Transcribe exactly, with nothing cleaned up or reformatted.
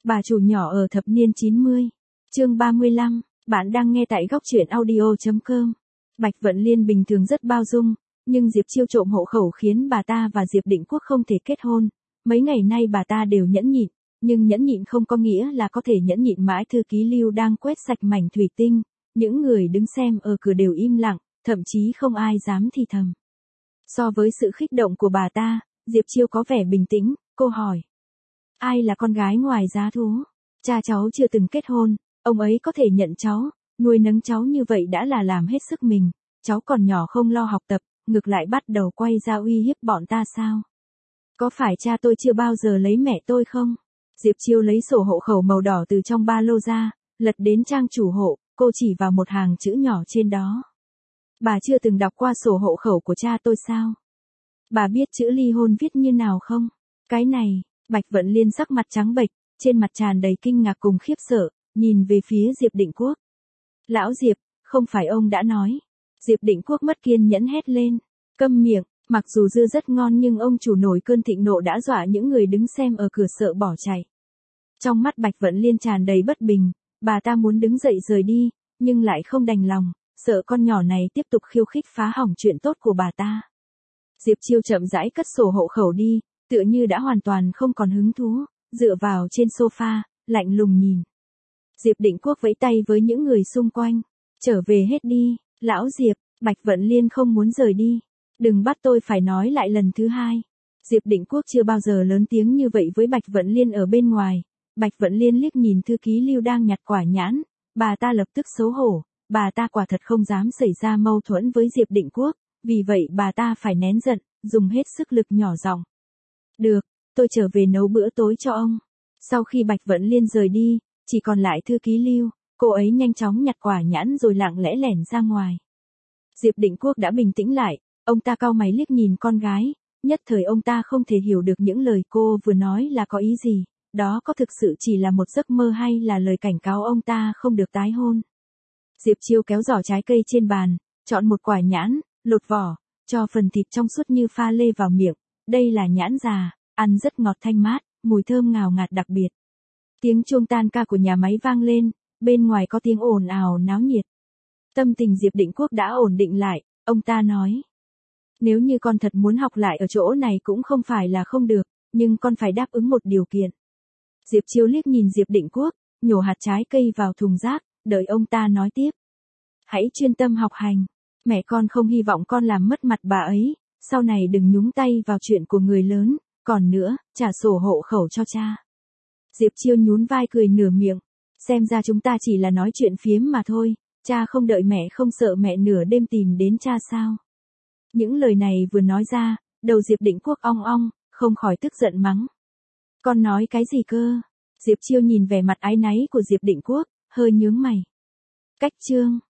Bà chủ nhỏ ở thập niên chín mươi. Chương ba mươi lăm, bạn đang nghe tại góc truyện audio chấm com. Bạch Vận Liên bình thường rất bao dung, nhưng Diệp Chiêu trộm hộ khẩu khiến bà ta và Diệp Định Quốc không thể kết hôn. Mấy ngày nay bà ta đều nhẫn nhịn, nhưng nhẫn nhịn không có nghĩa là có thể nhẫn nhịn mãi. Thư ký Lưu đang quét sạch mảnh thủy tinh, những người đứng xem ở cửa đều im lặng, thậm chí không ai dám thì thầm. So với sự khích động của bà ta, Diệp Chiêu có vẻ bình tĩnh, cô hỏi. Ai là con gái ngoài giá thú? Cha cháu chưa từng kết hôn, ông ấy có thể nhận cháu, nuôi nấng cháu như vậy đã là làm hết sức mình, cháu còn nhỏ không lo học tập, ngược lại bắt đầu quay ra uy hiếp bọn ta sao? Có phải cha tôi chưa bao giờ lấy mẹ tôi không? Diệp Chiêu lấy sổ hộ khẩu màu đỏ từ trong ba lô ra, lật đến trang chủ hộ, cô chỉ vào một hàng chữ nhỏ trên đó. Bà chưa từng đọc qua sổ hộ khẩu của cha tôi sao? Bà biết chữ ly hôn viết như nào không? Cái này, Bạch Vận Liên sắc mặt trắng bệch, trên mặt tràn đầy kinh ngạc cùng khiếp sợ, nhìn về phía Diệp Định Quốc. Lão Diệp, không phải ông đã nói. Diệp Định Quốc mất kiên nhẫn hét lên. Câm miệng, mặc dù dưa rất ngon nhưng ông chủ nổi cơn thịnh nộ đã dọa những người đứng xem ở cửa sợ bỏ chạy. Trong mắt Bạch Vận Liên tràn đầy bất bình, bà ta muốn đứng dậy rời đi, nhưng lại không đành lòng, sợ con nhỏ này tiếp tục khiêu khích phá hỏng chuyện tốt của bà ta. Diệp Chiêu chậm rãi cất sổ hộ khẩu đi, tựa như đã hoàn toàn không còn hứng thú, dựa vào trên sofa, lạnh lùng nhìn. Diệp Định Quốc vẫy tay với những người xung quanh. Trở về hết đi, lão Diệp. Bạch Vận Liên không muốn rời đi. Đừng bắt tôi phải nói lại lần thứ hai. Diệp Định Quốc chưa bao giờ lớn tiếng như vậy với Bạch Vận Liên ở bên ngoài. Bạch Vận Liên liếc nhìn thư ký Lưu đang nhặt quả nhãn, bà ta lập tức xấu hổ, bà ta quả thật không dám xảy ra mâu thuẫn với Diệp Định Quốc, vì vậy bà ta phải nén giận, dùng hết sức lực nhỏ giọng. Được, tôi trở về nấu bữa tối cho ông. Sau khi Bạch Vận Liên rời đi, chỉ còn lại thư ký Lưu, cô ấy nhanh chóng nhặt quả nhãn rồi lặng lẽ lẻn ra ngoài. Diệp Định Quốc đã bình tĩnh lại, ông ta cau mày liếc nhìn con gái, nhất thời ông ta không thể hiểu được những lời cô vừa nói là có ý gì, đó có thực sự chỉ là một giấc mơ hay là lời cảnh cáo ông ta không được tái hôn. Diệp Chiêu kéo giỏ trái cây trên bàn, chọn một quả nhãn, lột vỏ, cho phần thịt trong suốt như pha lê vào miệng, đây là nhãn già, ăn rất ngọt thanh mát, mùi thơm ngào ngạt đặc biệt. Tiếng chuông tan ca của nhà máy vang lên, bên ngoài có tiếng ồn ào náo nhiệt. Tâm tình Diệp Định Quốc đã ổn định lại, ông ta nói. Nếu như con thật muốn học lại ở chỗ này cũng không phải là không được, nhưng con phải đáp ứng một điều kiện. Diệp Chiêu liếc nhìn Diệp Định Quốc, nhổ hạt trái cây vào thùng rác, đợi ông ta nói tiếp. Hãy chuyên tâm học hành, mẹ con không hy vọng con làm mất mặt bà ấy, sau này đừng nhúng tay vào chuyện của người lớn, còn nữa, trả sổ hộ khẩu cho cha. Diệp Chiêu nhún vai cười nửa miệng, xem ra chúng ta chỉ là nói chuyện phiếm mà thôi, cha không đợi mẹ không sợ mẹ nửa đêm tìm đến cha sao. Những lời này vừa nói ra, đầu Diệp Định Quốc ong ong, không khỏi tức giận mắng. Con nói cái gì cơ? Diệp Chiêu nhìn vẻ mặt áy náy của Diệp Định Quốc, hơi nhướng mày. Cách chương.